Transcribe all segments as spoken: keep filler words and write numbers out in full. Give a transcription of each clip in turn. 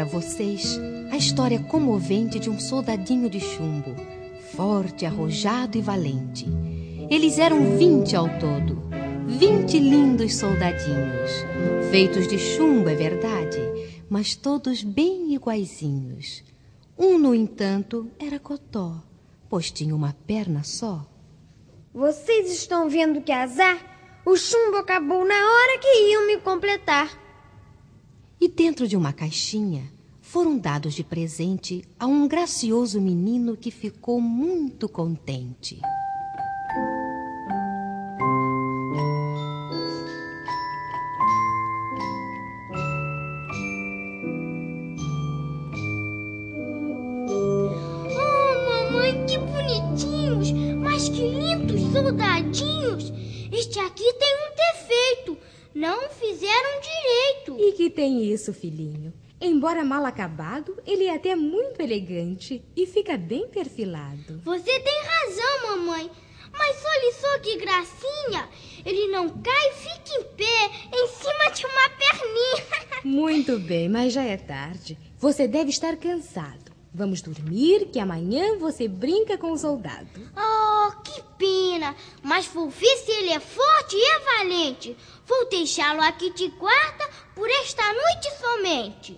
para vocês a história comovente de um soldadinho de chumbo, forte, arrojado e valente. Eles eram vinte ao todo, vinte lindos soldadinhos, feitos de chumbo, é verdade, mas todos bem iguaizinhos. Um, no entanto, era Cotó, pois tinha uma perna só. Vocês estão vendo que azar? O chumbo acabou na hora que iam me completar. E dentro de uma caixinha foram dados de presente a um gracioso menino que ficou muito contente. Oh, mamãe, que bonitinhos! Mas que lindos soldadinhos! Este aqui tem um defeito. Não fizeram direito. E que tem isso, filhinho? Embora mal acabado, ele é até muito elegante e fica bem perfilado. Você tem razão, mamãe. Mas olha só que gracinha. Ele não cai e fica em pé, em cima de uma perninha. Muito bem, mas já é tarde. Você deve estar cansado. Vamos dormir, que amanhã você brinca com o soldado. Oh, que pena. Mas vou ver se ele é forte e é valente. Vou deixá-lo aqui de guarda por esta noite somente.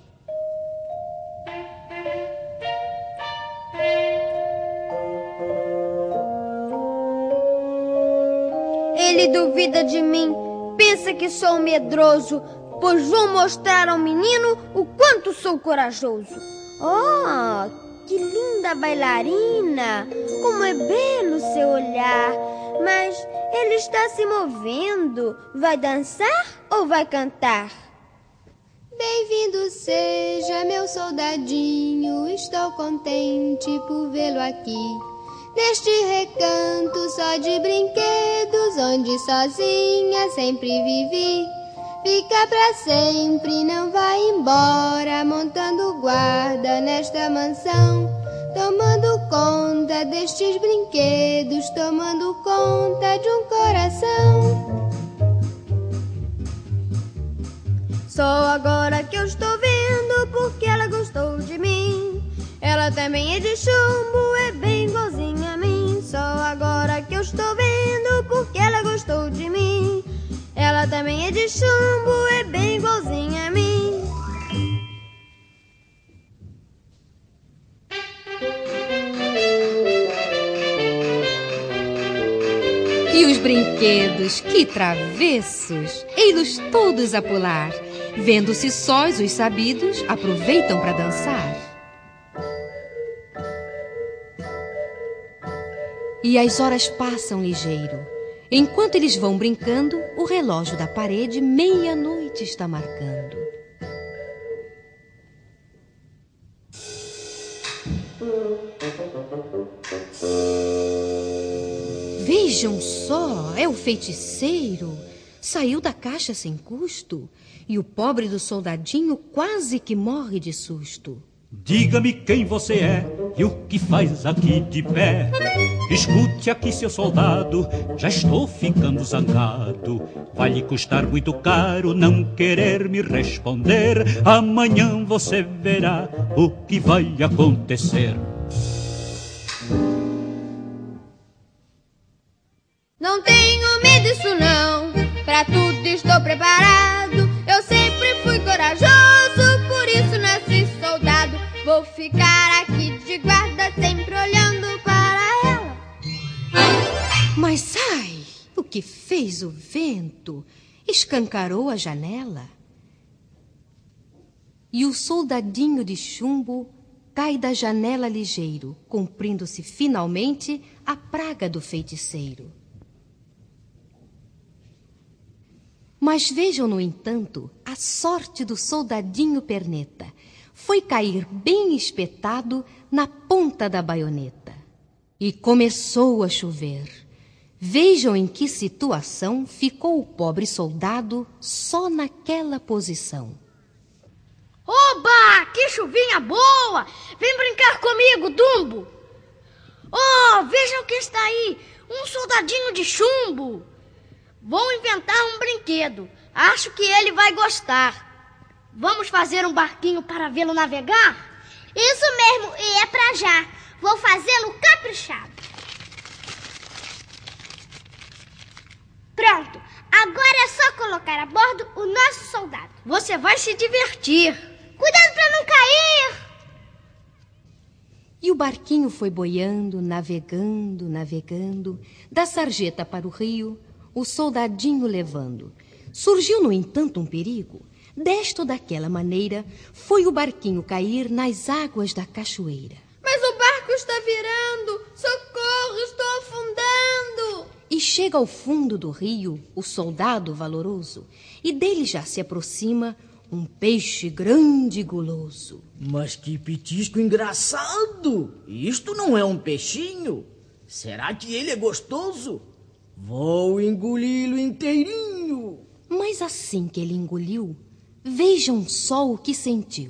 Ele duvida de mim, pensa que sou medroso, pois vou mostrar ao menino o quanto sou corajoso. Oh, que linda bailarina! Como é belo seu olhar! Mas ele está se movendo. Vai dançar ou vai cantar? Bem-vindo seja, meu soldadinho, estou contente por vê-lo aqui. Neste recanto só de brinquedos, onde sozinha sempre vivi. Fica pra sempre, não vai embora, montando guarda nesta mansão, tomando conta destes brinquedos, tomando conta de um coração. Só agora que eu estou vendo porque ela gostou de mim. Ela também é de chumbo, é bem igualzinha a mim. Só agora que eu estou vendo porque ela gostou de mim. Ela também é de chumbo, é bem igualzinha a mim. E os brinquedos, que travessos! Ei-los todos a pular. Vendo-se sós os sabidos, aproveitam para dançar. E as horas passam ligeiro. Enquanto eles vão brincando, o relógio da parede meia-noite está marcando. Vejam só, é o feiticeiro. Saiu da caixa sem custo e o pobre do soldadinho quase que morre de susto. Diga-me quem você é e o que faz aqui de pé. Escute aqui, seu soldado, já estou ficando zangado. Vai lhe custar muito caro não querer me responder. Amanhã você verá o que vai acontecer. Não tenho medo disso não, pra tudo estou preparado. Eu sempre fui corajoso, por isso nasci soldado. Vou ficar aqui de guarda, sempre olhando para ela. Mas ai, o que fez o vento? Escancarou a janela. E o soldadinho de chumbo cai da janela ligeiro, cumprindo-se finalmente a praga do feiticeiro. Mas vejam, no entanto, a sorte do soldadinho perneta. Foi cair bem espetado na ponta da baioneta. E começou a chover. Vejam em que situação ficou o pobre soldado só naquela posição. Oba, que chuvinha boa! Vem brincar comigo, Dumbo! Oh, vejam quem está aí! Um soldadinho de chumbo! Vou inventar um brinquedo. Acho que ele vai gostar. Vamos fazer um barquinho para vê-lo navegar? Isso mesmo, e é pra já. Vou fazê-lo caprichado. Pronto, agora é só colocar a bordo o nosso soldado. Você vai se divertir. Cuidado para não cair! E o barquinho foi boiando, navegando, navegando, da sarjeta para o rio, o soldadinho levando. Surgiu, no entanto, um perigo. Desta ou daquela maneira, foi o barquinho cair nas águas da cachoeira. Mas o barco está virando! Socorro, estou afundando! E chega ao fundo do rio o soldado valoroso, e dele já se aproxima um peixe grande e guloso. Mas que petisco engraçado! Isto não é um peixinho? Será que ele é gostoso? Vou engoli-lo inteirinho. Mas assim que ele engoliu, vejam só o que sentiu.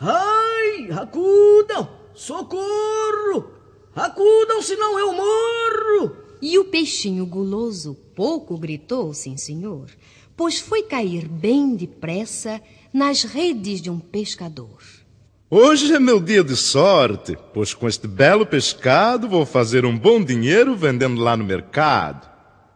Ai, acudam! Socorro! Acudam, senão eu morro! E o peixinho guloso pouco gritou, sim senhor, pois foi cair bem depressa nas redes de um pescador. Hoje é meu dia de sorte, pois com este belo pescado vou fazer um bom dinheiro vendendo lá no mercado.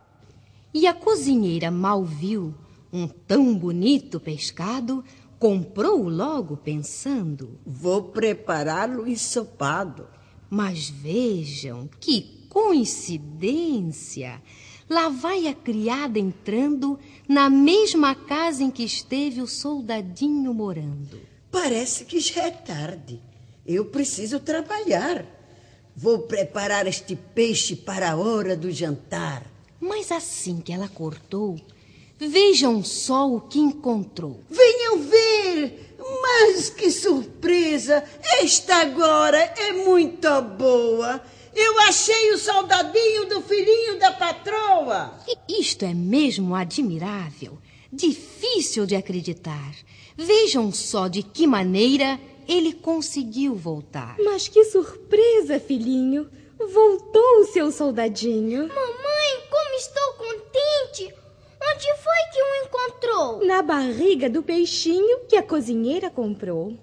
E a cozinheira mal viu um tão bonito pescado, comprou-o logo pensando: vou prepará-lo ensopado. Mas vejam que coincidência! Lá vai a criada entrando na mesma casa em que esteve o soldadinho morando. Parece que já é tarde. Eu preciso trabalhar. Vou preparar este peixe para a hora do jantar. Mas assim que ela cortou, vejam só o que encontrou. Venham ver! Mas que surpresa! Esta agora é muito boa! Eu achei o soldadinho do filhinho da patroa! E isto é mesmo admirável, difícil de acreditar. Vejam só de que maneira ele conseguiu voltar. Mas que surpresa, filhinho! Voltou o seu soldadinho. Mamãe, como estou contente! Onde foi que o encontrou? Na barriga do peixinho que a cozinheira comprou.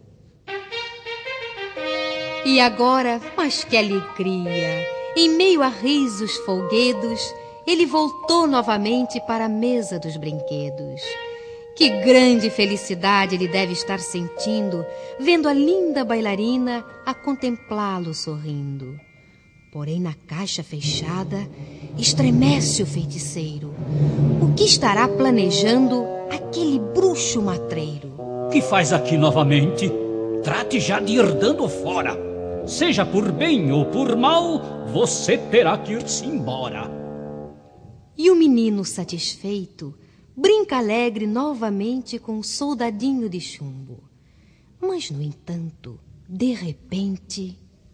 E agora, mas que alegria! Em meio a risos folguedos, ele voltou novamente para a mesa dos brinquedos. Que grande felicidade ele deve estar sentindo, vendo a linda bailarina a contemplá-lo sorrindo. Porém, na caixa fechada, estremece o feiticeiro. O que estará planejando aquele bruxo matreiro? Que faz aqui novamente? Trate já de ir dando fora. Seja por bem ou por mal, você terá que ir-se embora. E o menino, satisfeito, brinca alegre novamente com o soldadinho de chumbo. Mas, no entanto, de repente...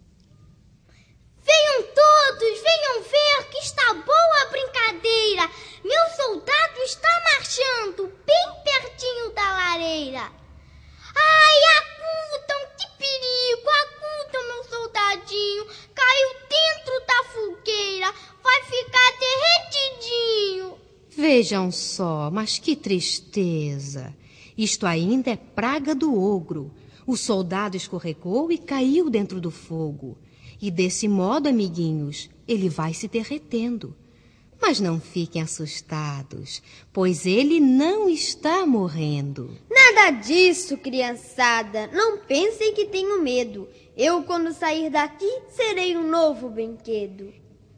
Venham todos, venham ver que está boa a brincadeira. Meu soldado está marchando bem pertinho da lareira. Ai, acudam, que perigo, acudam, meu soldadinho. Caiu dentro da fogueira, vai ficar derretidinho. Vejam só, mas que tristeza. Isto ainda é praga do ogro. O soldado escorregou e caiu dentro do fogo. E desse modo, amiguinhos, ele vai se derretendo. Mas não fiquem assustados, pois ele não está morrendo. Nada disso, criançada. Não pensem que tenho medo. Eu, quando sair daqui, serei um novo brinquedo.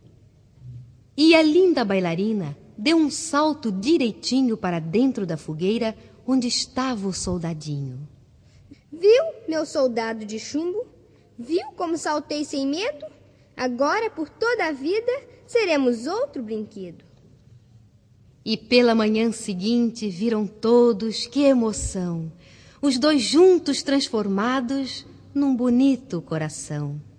E a linda bailarina deu um salto direitinho para dentro da fogueira onde estava o soldadinho. Viu, meu soldado de chumbo? Viu como saltei sem medo? Agora, por toda a vida, seremos outro brinquedo. E pela manhã seguinte viram todos, que emoção, os dois juntos transformados num bonito coração.